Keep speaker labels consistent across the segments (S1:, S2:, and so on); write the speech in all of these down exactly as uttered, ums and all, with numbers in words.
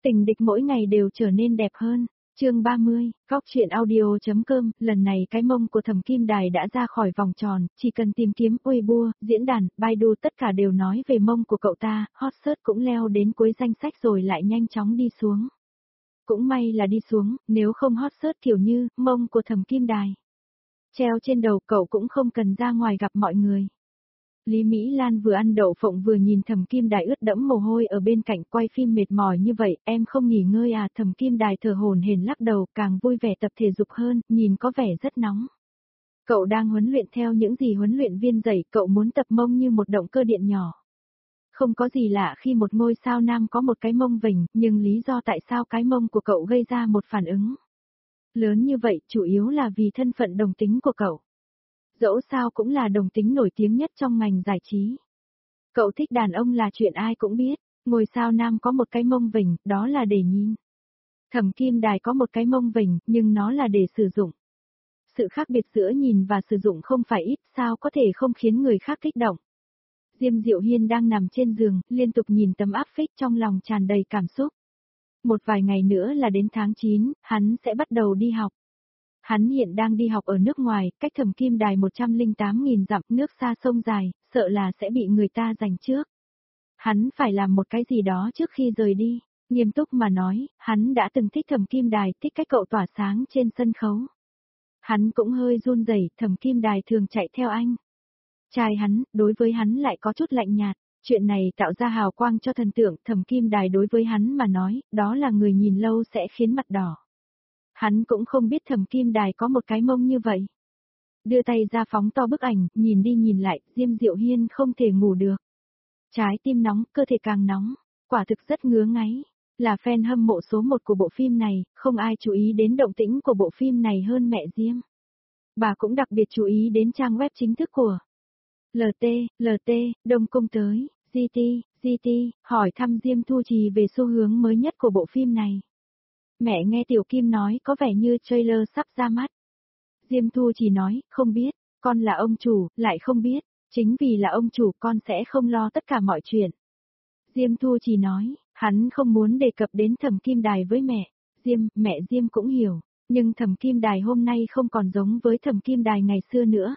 S1: Tình địch mỗi ngày đều trở nên đẹp hơn. Chương ba mươi, góc truyện audio.com, lần này cái mông của Thẩm Kim Đài đã ra khỏi vòng tròn, chỉ cần tìm kiếm Weibo, diễn đàn, Baidu tất cả đều nói về mông của cậu ta, hot search cũng leo đến cuối danh sách rồi lại nhanh chóng đi xuống. Cũng may là đi xuống, nếu không hot search kiểu như, mông của Thẩm Kim Đài treo trên đầu cậu cũng không cần ra ngoài gặp mọi người. Lý Mỹ Lan vừa ăn đậu phộng vừa nhìn Thẩm Kim Đài ướt đẫm mồ hôi ở bên cạnh quay phim mệt mỏi như vậy, em không nghỉ ngơi à? Thẩm Kim Đài thở hổn hển lắc đầu, càng vui vẻ tập thể dục hơn, nhìn có vẻ rất nóng. Cậu đang huấn luyện theo những gì huấn luyện viên dạy, cậu muốn tập mông như một động cơ điện nhỏ. Không có gì lạ khi một ngôi sao nam có một cái mông vểnh, nhưng lý do tại sao cái mông của cậu gây ra một phản ứng lớn như vậy chủ yếu là vì thân phận đồng tính của cậu. Dẫu sao cũng là đồng tính nổi tiếng nhất trong ngành giải trí. Cậu thích đàn ông là chuyện ai cũng biết, ngôi sao nam có một cái mông vểnh, đó là để nhìn. Thẩm Kim Đài có một cái mông vểnh, nhưng nó là để sử dụng. Sự khác biệt giữa nhìn và sử dụng không phải ít, sao có thể không khiến người khác kích động. Diêm Diệu Hiên đang nằm trên giường, liên tục nhìn tấm áp phích trong lòng tràn đầy cảm xúc. Một vài ngày nữa là đến tháng chín, hắn sẽ bắt đầu đi học. Hắn hiện đang đi học ở nước ngoài, cách Thẩm Kim Đài một trăm lẻ tám nghìn dặm, nước xa sông dài, sợ là sẽ bị người ta giành trước. Hắn phải làm một cái gì đó trước khi rời đi. Nghiêm túc mà nói, hắn đã từng thích Thẩm Kim Đài, thích cách cậu tỏa sáng trên sân khấu. Hắn cũng hơi run rẩy, Thẩm Kim Đài thường chạy theo anh. Trai hắn, đối với hắn lại có chút lạnh nhạt. Chuyện này tạo ra hào quang cho thần tượng, Thẩm Kim Đài đối với hắn mà nói, đó là người nhìn lâu sẽ khiến mặt đỏ. Hắn cũng không biết Thẩm Kim Đài có một cái mông như vậy. Đưa tay ra phóng to bức ảnh, nhìn đi nhìn lại, Diêm Diệu Hiên không thể ngủ được. Trái tim nóng, cơ thể càng nóng, quả thực rất ngứa ngáy. Là fan hâm mộ số một của bộ phim này, không ai chú ý đến động tĩnh của bộ phim này hơn mẹ Diêm. Bà cũng đặc biệt chú ý đến trang web chính thức của lờ tê, lờ tê, Đông Cung tới, giê tê, giê tê, hỏi thăm Diêm Thu Trì về xu hướng mới nhất của bộ phim này. Mẹ nghe Tiểu Kim nói có vẻ như trailer sắp ra mắt. Diêm Thu Trì nói, không biết, con là ông chủ, lại không biết, chính vì là ông chủ con sẽ không lo tất cả mọi chuyện. Diêm Thu Trì nói, hắn không muốn đề cập đến Thẩm Kim Đài với mẹ. Diêm, mẹ Diêm cũng hiểu, nhưng Thẩm Kim Đài hôm nay không còn giống với Thẩm Kim Đài ngày xưa nữa.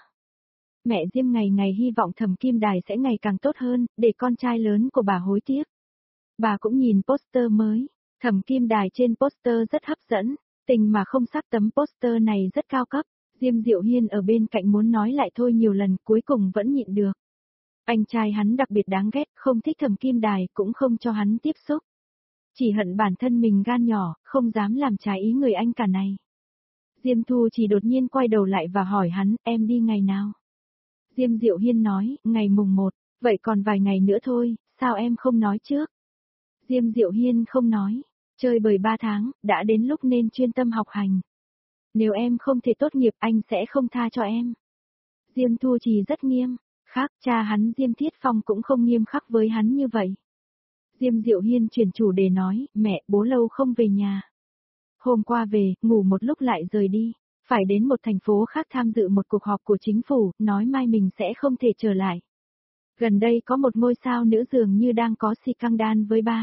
S1: Mẹ Diêm ngày ngày hy vọng Thẩm Kim Đài sẽ ngày càng tốt hơn, để con trai lớn của bà hối tiếc. Bà cũng nhìn poster mới. Thẩm Kim Đài trên poster rất hấp dẫn, tình mà không sắc tấm poster này rất cao cấp. Diêm Diệu Hiên ở bên cạnh muốn nói lại thôi nhiều lần, cuối cùng vẫn nhịn được. Anh trai hắn đặc biệt đáng ghét, không thích Thẩm Kim Đài, cũng không cho hắn tiếp xúc. Chỉ hận bản thân mình gan nhỏ, không dám làm trái ý người anh cả này. Diêm Thu chỉ đột nhiên quay đầu lại và hỏi hắn, em đi ngày nào? Diêm Diệu Hiên nói, ngày mùng một, vậy còn vài ngày nữa thôi, sao em không nói trước? Diêm Diệu Hiên không nói. Chơi bời ba tháng, đã đến lúc nên chuyên tâm học hành. Nếu em không thể tốt nghiệp anh sẽ không tha cho em. Diêm Thu Trì rất nghiêm, khác cha hắn Diêm Thiết Phong cũng không nghiêm khắc với hắn như vậy. Diêm Diệu Hiên chuyển chủ đề nói, mẹ, bố lâu không về nhà. Hôm qua về, ngủ một lúc lại rời đi, phải đến một thành phố khác tham dự một cuộc họp của chính phủ, nói mai mình sẽ không thể trở lại. Gần đây có một ngôi sao nữ dường như đang có scandal với ba.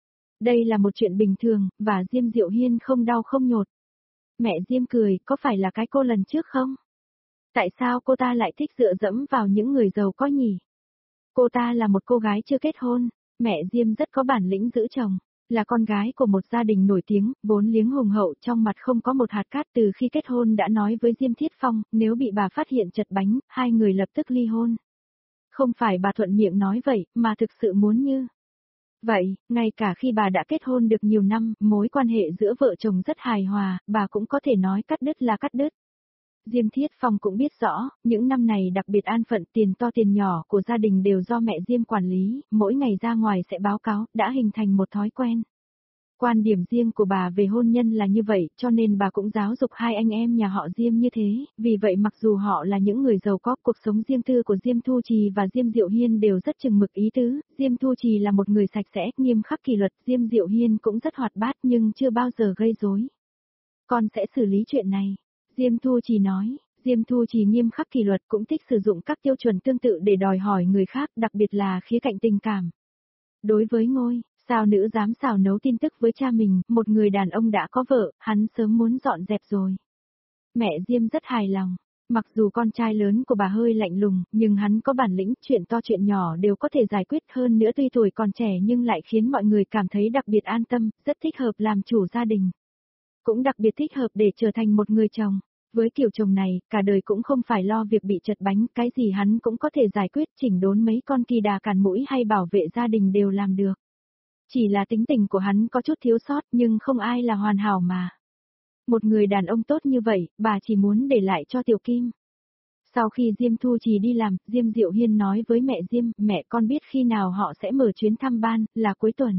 S1: Đây là một chuyện bình thường, và Diêm Diệu Hiên không đau không nhột. Mẹ Diêm cười, có phải là cái cô lần trước không? Tại sao cô ta lại thích dựa dẫm vào những người giàu có nhỉ? Cô ta là một cô gái chưa kết hôn, mẹ Diêm rất có bản lĩnh giữ chồng, là con gái của một gia đình nổi tiếng, vốn liếng hùng hậu, trong mặt không có một hạt cát. Từ khi kết hôn đã nói với Diêm Thiết Phong, nếu bị bà phát hiện chật bánh, hai người lập tức ly hôn. Không phải bà thuận miệng nói vậy, mà thực sự muốn như vậy. Ngay cả khi bà đã kết hôn được nhiều năm, mối quan hệ giữa vợ chồng rất hài hòa, bà cũng có thể nói cắt đứt là cắt đứt. Diêm Thiết Phong cũng biết rõ, những năm này đặc biệt an phận, tiền to tiền nhỏ của gia đình đều do mẹ Diêm quản lý, mỗi ngày ra ngoài sẽ báo cáo, đã hình thành một thói quen. Quan điểm riêng của bà về hôn nhân là như vậy, cho nên bà cũng giáo dục hai anh em nhà họ Diêm như thế, vì vậy mặc dù họ là những người giàu có, cuộc sống riêng tư của Diêm Thu Trì và Diêm Diệu Hiên đều rất chừng mực ý tứ. Diêm Thu Trì là một người sạch sẽ, nghiêm khắc kỷ luật, Diêm Diệu Hiên cũng rất hoạt bát nhưng chưa bao giờ gây rối. Con sẽ xử lý chuyện này, Diêm Thu Trì nói. Diêm Thu Trì nghiêm khắc kỷ luật, cũng thích sử dụng các tiêu chuẩn tương tự để đòi hỏi người khác, đặc biệt là khía cạnh tình cảm. Đối với ngôi Sao nữ dám xào nấu tin tức với cha mình, một người đàn ông đã có vợ, hắn sớm muốn dọn dẹp rồi. Mẹ Diêm rất hài lòng. Mặc dù con trai lớn của bà hơi lạnh lùng, nhưng hắn có bản lĩnh, chuyện to chuyện nhỏ đều có thể giải quyết, hơn nữa tuy tuổi còn trẻ nhưng lại khiến mọi người cảm thấy đặc biệt an tâm, rất thích hợp làm chủ gia đình. Cũng đặc biệt thích hợp để trở thành một người chồng. Với kiểu chồng này, cả đời cũng không phải lo việc bị chật bánh, cái gì hắn cũng có thể giải quyết, chỉnh đốn mấy con kỳ đà cản mũi hay bảo vệ gia đình đều làm được. Chỉ là tính tình của hắn có chút thiếu sót nhưng không ai là hoàn hảo mà. Một người đàn ông tốt như vậy, bà chỉ muốn để lại cho Tiểu Kim. Sau khi Diêm Thu Trì đi làm, Diêm Diệu Hiên nói với mẹ Diêm, mẹ con biết khi nào họ sẽ mở chuyến thăm ban, là cuối tuần.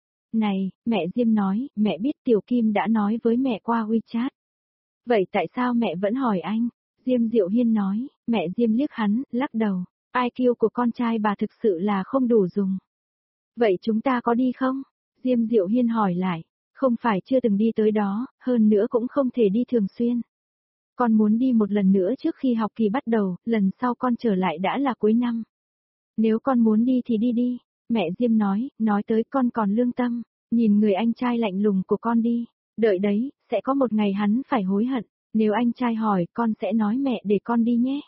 S1: Này, mẹ Diêm nói, mẹ biết Tiểu Kim đã nói với mẹ qua WeChat. Vậy tại sao mẹ vẫn hỏi anh? Diêm Diệu Hiên nói, mẹ Diêm liếc hắn, lắc đầu, i kiu của con trai bà thực sự là không đủ dùng. Vậy chúng ta có đi không? Diêm Diệu Hiên hỏi lại, không phải chưa từng đi tới đó, hơn nữa cũng không thể đi thường xuyên. Con muốn đi một lần nữa trước khi học kỳ bắt đầu, lần sau con trở lại đã là cuối năm. Nếu con muốn đi thì đi đi, mẹ Diêm nói, nói tới con còn lương tâm, nhìn người anh trai lạnh lùng của con đi, đợi đấy, sẽ có một ngày hắn phải hối hận, nếu anh trai hỏi con sẽ nói mẹ để con đi nhé.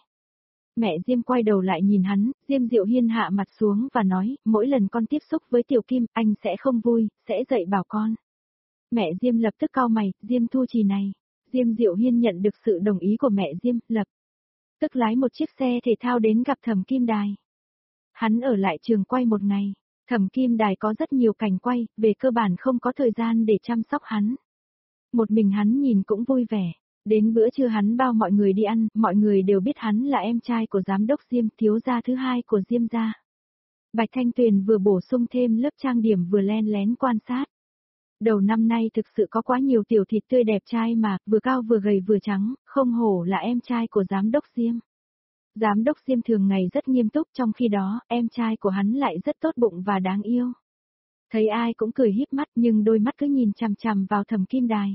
S1: Mẹ Diêm quay đầu lại nhìn hắn, Diêm Diệu Hiên hạ mặt xuống và nói, mỗi lần con tiếp xúc với Tiểu Kim, anh sẽ không vui, sẽ dạy bảo con. Mẹ Diêm lập tức cau mày, Diêm Thu Trì này. Diêm Diệu Hiên nhận được sự đồng ý của mẹ Diêm, lập tức lái một chiếc xe thể thao đến gặp Thẩm Kim Đài. Hắn ở lại trường quay một ngày, Thẩm Kim Đài có rất nhiều cảnh quay, về cơ bản không có thời gian để chăm sóc hắn. Một mình hắn nhìn cũng vui vẻ, đến bữa trưa hắn bao mọi người đi ăn, mọi người đều biết hắn là em trai của giám đốc Diêm, thiếu gia thứ hai của Diêm gia. Bạch Thanh Tuyền vừa bổ sung thêm lớp trang điểm vừa len lén quan sát. Đầu năm nay thực sự có quá nhiều tiểu thịt tươi đẹp trai mà, vừa cao vừa gầy vừa trắng, không hổ là em trai của giám đốc Diêm. Giám đốc Diêm thường ngày rất nghiêm túc, trong khi đó, em trai của hắn lại rất tốt bụng và đáng yêu. Thấy ai cũng cười híp mắt nhưng đôi mắt cứ nhìn chằm chằm vào Thẩm Kim Đài.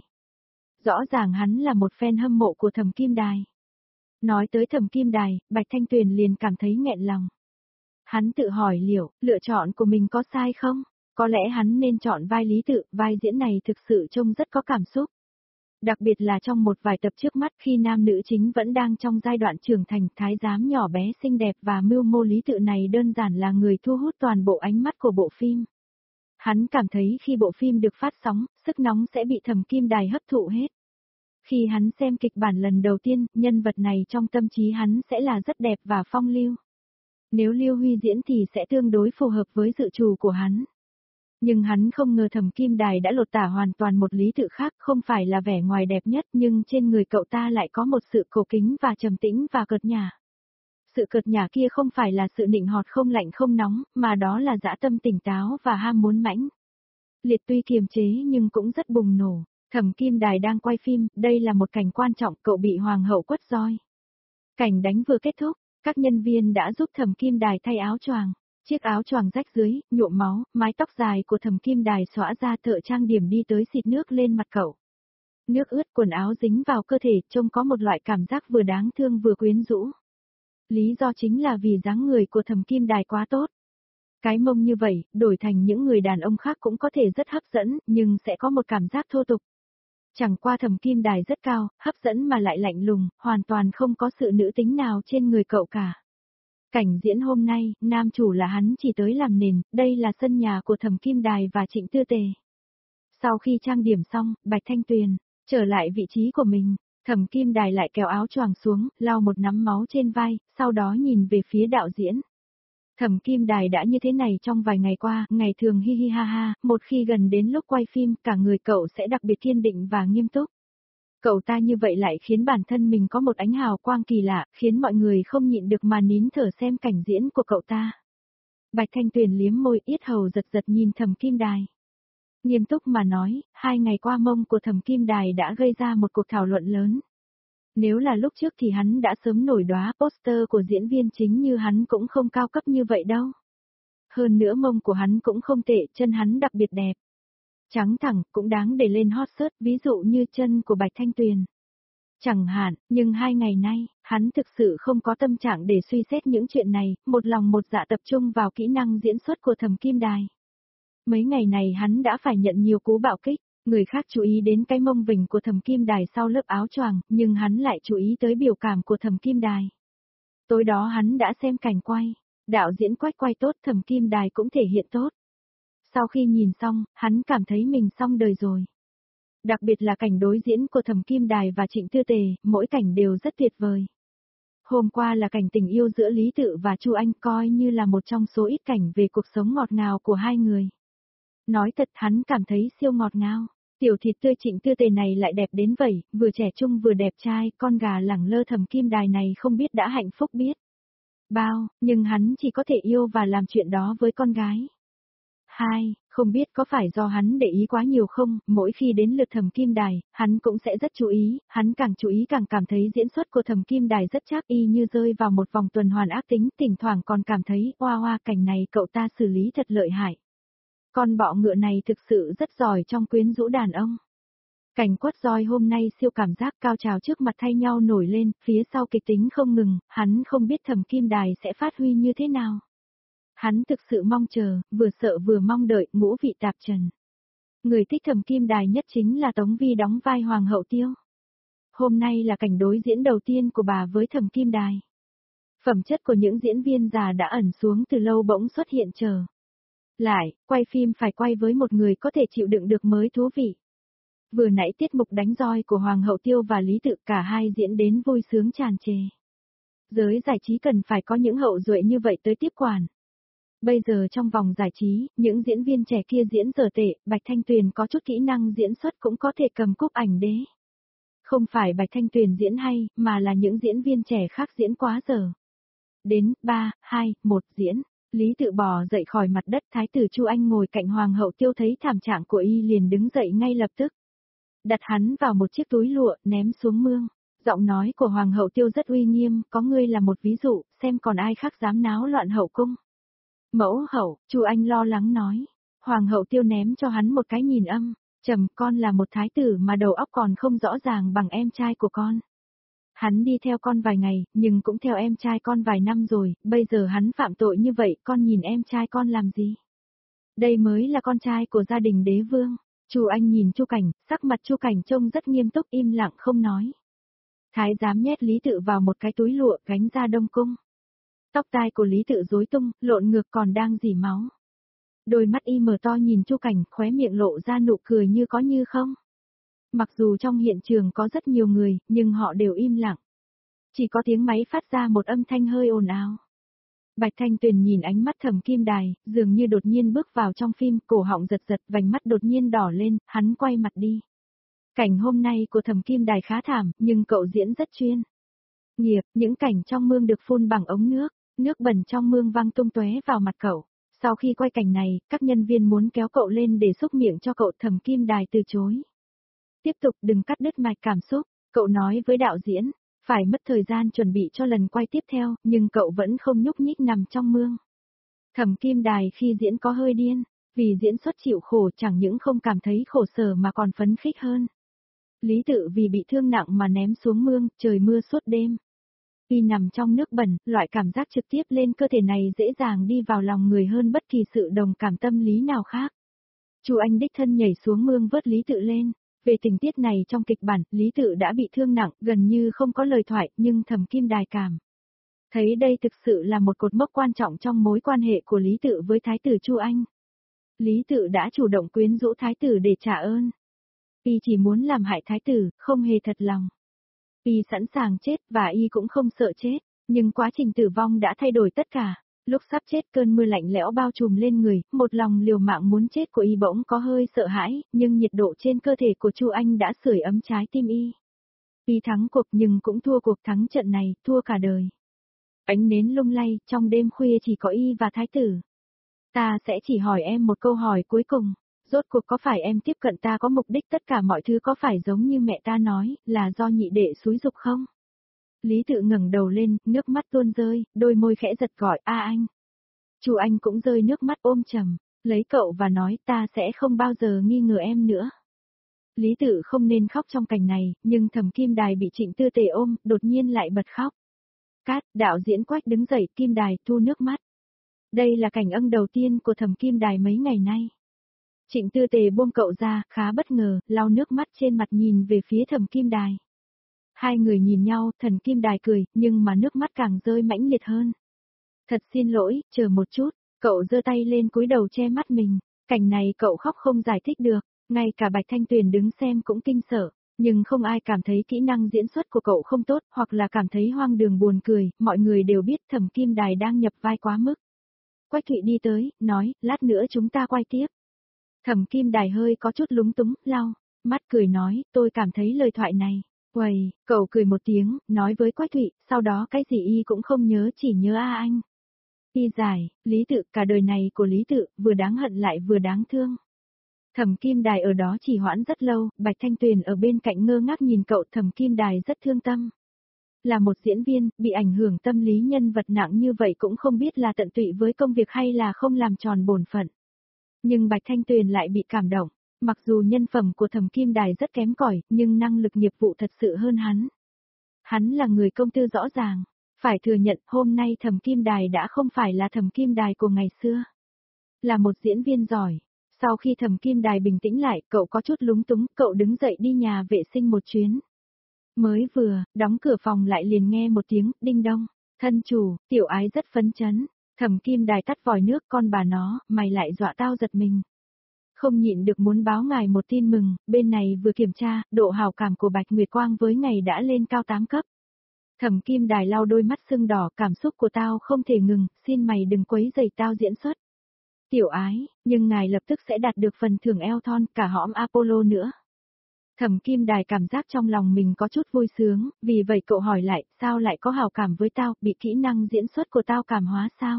S1: Rõ ràng hắn là một fan hâm mộ của Thẩm Kim Đài. Nói tới Thẩm Kim Đài, Bạch Thanh Tuyền liền cảm thấy nghẹn lòng. Hắn tự hỏi liệu, lựa chọn của mình có sai không? Có lẽ hắn nên chọn vai Lý Tự, vai diễn này thực sự trông rất có cảm xúc. Đặc biệt là trong một vài tập trước mắt khi nam nữ chính vẫn đang trong giai đoạn trưởng thành, thái giám nhỏ bé xinh đẹp và mưu mô Lý Tự này đơn giản là người thu hút toàn bộ ánh mắt của bộ phim. Hắn cảm thấy khi bộ phim được phát sóng, sức nóng sẽ bị Thẩm Kim Đài hấp thụ hết. Khi hắn xem kịch bản lần đầu tiên, nhân vật này trong tâm trí hắn sẽ là rất đẹp và phong lưu. Nếu Lưu Huy diễn thì sẽ tương đối phù hợp với dự trù của hắn. Nhưng hắn không ngờ Thẩm Kim Đài đã lột tả hoàn toàn một Lý Tự khác, không phải là vẻ ngoài đẹp nhất nhưng trên người cậu ta lại có một sự cổ kính và trầm tĩnh và cợt nhả. Sự cợt nhả kia không phải là sự nịnh hót không lạnh không nóng, mà đó là dã tâm tỉnh táo và ham muốn mãnh liệt, tuy kiềm chế nhưng cũng rất bùng nổ. Thẩm Kim Đài đang quay phim, đây là một cảnh quan trọng, cậu bị hoàng hậu quất roi. Cảnh đánh vừa kết thúc, các nhân viên đã giúp Thẩm Kim Đài thay áo choàng. Chiếc áo choàng rách dưới, nhuộm máu, mái tóc dài của Thẩm Kim Đài xõa ra, thợ trang điểm đi tới xịt nước lên mặt cậu. Nước ướt, quần áo dính vào cơ thể, trông có một loại cảm giác vừa đáng thương vừa quyến rũ. Lý do chính là vì dáng người của Thẩm Kim Đài quá tốt. Cái mông như vậy, đổi thành những người đàn ông khác cũng có thể rất hấp dẫn, nhưng sẽ có một cảm giác thô tục. Chẳng qua Thẩm Kim Đài rất cao, hấp dẫn mà lại lạnh lùng, hoàn toàn không có sự nữ tính nào trên người cậu cả. Cảnh diễn hôm nay, nam chủ là hắn chỉ tới làm nền, đây là sân nhà của Thẩm Kim Đài và Trịnh Tư Tề. Sau khi trang điểm xong, Bạch Thanh Tuyền trở lại vị trí của mình, Thẩm Kim Đài lại kéo áo choàng xuống, lau một nắm máu trên vai, sau đó nhìn về phía đạo diễn. Thẩm Kim Đài đã như thế này trong vài ngày qua, ngày thường hi hi ha ha, một khi gần đến lúc quay phim, cả người cậu sẽ đặc biệt kiên định và nghiêm túc. Cậu ta như vậy lại khiến bản thân mình có một ánh hào quang kỳ lạ, khiến mọi người không nhịn được mà nín thở xem cảnh diễn của cậu ta. Bạch Thanh Tuyền liếm môi, yết hầu giật giật nhìn Thẩm Kim Đài. Nghiêm túc mà nói, hai ngày qua mông của Thẩm Kim Đài đã gây ra một cuộc thảo luận lớn. Nếu là lúc trước thì hắn đã sớm nổi đóa, poster của diễn viên chính như hắn cũng không cao cấp như vậy đâu. Hơn nữa mông của hắn cũng không tệ, chân hắn đặc biệt đẹp. Trắng thẳng, cũng đáng để lên hot search, ví dụ như chân của Bạch Thanh Tuyền. Chẳng hạn, nhưng hai ngày nay, hắn thực sự không có tâm trạng để suy xét những chuyện này, một lòng một dạ tập trung vào kỹ năng diễn xuất của Thẩm Kim Đài. Mấy ngày này hắn đã phải nhận nhiều cú bạo kích, người khác chú ý đến cái mông vình của Thẩm Kim Đài sau lớp áo choàng, nhưng hắn lại chú ý tới biểu cảm của Thẩm Kim Đài. Tối đó hắn đã xem cảnh quay, đạo diễn Quách quay tốt, Thẩm Kim Đài cũng thể hiện tốt. Sau khi nhìn xong, hắn cảm thấy mình xong đời rồi. Đặc biệt là cảnh đối diễn của Thẩm Kim Đài và Trịnh Tư Tề, mỗi cảnh đều rất tuyệt vời. Hôm qua là cảnh tình yêu giữa Lý Tự và Chu Anh, coi như là một trong số ít cảnh về cuộc sống ngọt ngào của hai người. Nói thật hắn cảm thấy siêu ngọt ngào. Tiểu thịt tươi Trịnh Tư Tề này lại đẹp đến vậy, vừa trẻ trung vừa đẹp trai, con gà lẳng lơ Thẩm Kim Đài này không biết đã hạnh phúc biết bao, nhưng hắn chỉ có thể yêu và làm chuyện đó với con gái. Hai, không biết có phải do hắn để ý quá nhiều không, mỗi khi đến lượt Thẩm Kim Đài, hắn cũng sẽ rất chú ý, hắn càng chú ý càng cảm thấy diễn xuất của Thẩm Kim Đài rất chắc y như rơi vào một vòng tuần hoàn ác tính, thỉnh thoảng còn cảm thấy, oa oa cảnh này cậu ta xử lý thật lợi hại. Con bọ ngựa này thực sự rất giỏi trong quyến rũ đàn ông. Cảnh quất roi hôm nay siêu cảm giác cao trào trước mặt thay nhau nổi lên, phía sau kịch tính không ngừng, hắn không biết Thẩm Kim Đài sẽ phát huy như thế nào. Hắn thực sự mong chờ, vừa sợ vừa mong đợi, ngũ vị tạp trần. Người thích Thẩm Kim Đài nhất chính là Tống Vi đóng vai Hoàng hậu Tiêu. Hôm nay là cảnh đối diễn đầu tiên của bà với Thẩm Kim Đài. Phẩm chất của những diễn viên già đã ẩn xuống từ lâu bỗng xuất hiện chờ. Lại, quay phim phải quay với một người có thể chịu đựng được mới thú vị. Vừa nãy tiết mục đánh roi của Hoàng hậu Tiêu và Lý Tự cả hai diễn đến vui sướng tràn trề. Giới giải trí cần phải có những hậu duệ như vậy tới tiếp quản. Bây giờ trong vòng giải trí, những diễn viên trẻ kia diễn dở tệ, Bạch Thanh Tuyền có chút kỹ năng diễn xuất cũng có thể cầm cúp ảnh đế. Không phải Bạch Thanh Tuyền diễn hay, mà là những diễn viên trẻ khác diễn quá dở. Đến, ba, hai, một diễn. Lý Tự bò dậy khỏi mặt đất, Thái tử Chu Anh ngồi cạnh Hoàng hậu Tiêu thấy thảm trạng của y liền đứng dậy ngay lập tức. Đặt hắn vào một chiếc túi lụa, ném xuống mương. Giọng nói của Hoàng hậu Tiêu rất uy nghiêm, có ngươi là một ví dụ, xem còn ai khác dám náo loạn hậu cung. Mẫu hậu, Chu Anh lo lắng nói. Hoàng hậu Tiêu ném cho hắn một cái nhìn âm, trầm, con là một thái tử mà đầu óc còn không rõ ràng bằng em trai của con. Hắn đi theo con vài ngày, nhưng cũng theo em trai con vài năm rồi, bây giờ hắn phạm tội như vậy, con nhìn em trai con làm gì? Đây mới là con trai của gia đình đế vương. Chu Anh nhìn Chu Cảnh, sắc mặt Chu Cảnh trông rất nghiêm túc im lặng không nói. Thái giám nhét Lý Tự vào một cái túi lụa gánh ra Đông Cung. Tóc tai của Lý Tự rối tung, lộn ngược còn đang rỉ máu. Đôi mắt y mở to nhìn Chu Cảnh, khóe miệng lộ ra nụ cười như có như không. Mặc dù trong hiện trường có rất nhiều người, nhưng họ đều im lặng. Chỉ có tiếng máy phát ra một âm thanh hơi ồn ào. Bạch Thanh Tuyền nhìn ánh mắt Thẩm Kim Đài, dường như đột nhiên bước vào trong phim, cổ họng giật giật, vành mắt đột nhiên đỏ lên, hắn quay mặt đi. Cảnh hôm nay của Thẩm Kim Đài khá thảm, nhưng cậu diễn rất chuyên nghiệp, những cảnh trong mương được phun bằng ống nước, nước bẩn trong mương văng tung tóe vào mặt cậu. Sau khi quay cảnh này, các nhân viên muốn kéo cậu lên để xúc miệng cho cậu, Thẩm Kim Đài từ chối. Tiếp tục đừng cắt đứt mạch cảm xúc, cậu nói với đạo diễn, phải mất thời gian chuẩn bị cho lần quay tiếp theo, nhưng cậu vẫn không nhúc nhích nằm trong mương. Thẩm Kim Đài khi diễn có hơi điên, vì diễn xuất chịu khổ chẳng những không cảm thấy khổ sở mà còn phấn khích hơn. Lý Tự vì bị thương nặng mà ném xuống mương, trời mưa suốt đêm. Y nằm trong nước bẩn, loại cảm giác trực tiếp lên cơ thể này dễ dàng đi vào lòng người hơn bất kỳ sự đồng cảm tâm lý nào khác. Chu Anh đích thân nhảy xuống mương vớt Lý Tự lên. Về tình tiết này trong kịch bản, Lý Tự đã bị thương nặng, gần như không có lời thoại, nhưng Thẩm Kim Đài cảm thấy đây thực sự là một cột mốc quan trọng trong mối quan hệ của Lý Tự với Thái tử Chu Anh. Lý Tự đã chủ động quyến rũ Thái tử để trả ơn. Y chỉ muốn làm hại Thái tử, không hề thật lòng. Y sẵn sàng chết và Y cũng không sợ chết, nhưng quá trình tử vong đã thay đổi tất cả. Lúc sắp chết cơn mưa lạnh lẽo bao trùm lên người, một lòng liều mạng muốn chết của Y bỗng có hơi sợ hãi, nhưng nhiệt độ trên cơ thể của Chu Anh đã sưởi ấm trái tim Y. Y thắng cuộc nhưng cũng thua cuộc, thắng trận này, thua cả đời. Ánh nến lung lay, trong đêm khuya chỉ có Y và Thái tử. Ta sẽ chỉ hỏi em một câu hỏi cuối cùng, rốt cuộc có phải em tiếp cận ta có mục đích tất cả mọi thứ có phải giống như mẹ ta nói, là do nhị đệ xúi giục không? Lý Tự ngẩng đầu lên, nước mắt tuôn rơi, đôi môi khẽ giật gọi, a anh. Chu Anh cũng rơi nước mắt ôm trầm, lấy cậu và nói ta sẽ không bao giờ nghi ngờ em nữa. Lý Tự không nên khóc trong cảnh này, nhưng Thẩm Kim Đài bị Trịnh Tư Tề ôm, đột nhiên lại bật khóc. Cát, đạo diễn Quách đứng dậy, Kim Đài thu nước mắt. Đây là cảnh ân đầu tiên của Thẩm Kim Đài mấy ngày nay. Trịnh Tư Tề buông cậu ra, khá bất ngờ, lau nước mắt trên mặt nhìn về phía Thẩm Kim Đài. Hai người nhìn nhau, Thần Kim Đài cười, nhưng mà nước mắt càng rơi mãnh liệt hơn. Thật xin lỗi, chờ một chút, cậu giơ tay lên cúi đầu che mắt mình, cảnh này cậu khóc không giải thích được, ngay cả Bạch Thanh Tuyền đứng xem cũng kinh sợ, nhưng không ai cảm thấy kỹ năng diễn xuất của cậu không tốt, hoặc là cảm thấy hoang đường buồn cười, mọi người đều biết Thẩm Kim Đài đang nhập vai quá mức. Quách Thụy đi tới, nói, lát nữa chúng ta quay tiếp. Thẩm Kim Đài hơi có chút lúng túng, lau mắt cười nói, tôi cảm thấy lời thoại này. Uầy, cậu cười một tiếng, nói với Quách Thụy, sau đó cái gì y cũng không nhớ, chỉ nhớ a anh. Y giải, Lý Tự, cả đời này của Lý Tự, vừa đáng hận lại vừa đáng thương. Thẩm Kim Đài ở đó chỉ hoãn rất lâu, Bạch Thanh Tuyền ở bên cạnh ngơ ngác nhìn cậu. Thẩm Kim Đài rất thương tâm. Là một diễn viên, bị ảnh hưởng tâm lý nhân vật nặng như vậy cũng không biết là tận tụy với công việc hay là không làm tròn bổn phận. Nhưng Bạch Thanh Tuyền lại bị cảm động. Mặc dù nhân phẩm của Thẩm Kim Đài rất kém cỏi, nhưng năng lực nghiệp vụ thật sự hơn hắn. Hắn là người công tư rõ ràng. Phải thừa nhận hôm nay Thẩm Kim Đài đã không phải là Thẩm Kim Đài của ngày xưa. Là một diễn viên giỏi. Sau khi Thẩm Kim Đài bình tĩnh lại, cậu có chút lúng túng, cậu đứng dậy đi nhà vệ sinh một chuyến. Mới vừa, đóng cửa phòng lại liền nghe một tiếng, đinh đông. Thân chủ, Tiểu Ái rất phấn chấn. Thẩm Kim Đài tắt vòi nước, con bà nó, mày lại dọa tao giật mình. Không nhịn được muốn báo ngài một tin mừng, bên này vừa kiểm tra, độ hảo cảm của Bạch Nguyệt Quang với ngày đã lên cao tám cấp. Thẩm Kim Đài lau đôi mắt sưng đỏ, cảm xúc của tao không thể ngừng, xin mày đừng quấy rầy tao diễn xuất. Tiểu Ái, nhưng ngài lập tức sẽ đạt được phần thưởng eo thon, cả hõm Apollo nữa. Thẩm Kim Đài cảm giác trong lòng mình có chút vui sướng, vì vậy cậu hỏi lại, sao lại có hảo cảm với tao, bị kỹ năng diễn xuất của tao cảm hóa sao?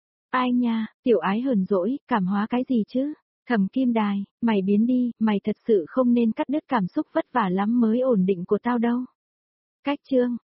S1: Ai nha, Tiểu Ái hờn dỗi, cảm hóa cái gì chứ? Thẩm Kim Đài, mày biến đi, mày thật sự không nên cắt đứt cảm xúc vất vả lắm mới ổn định của tao đâu. Cách chương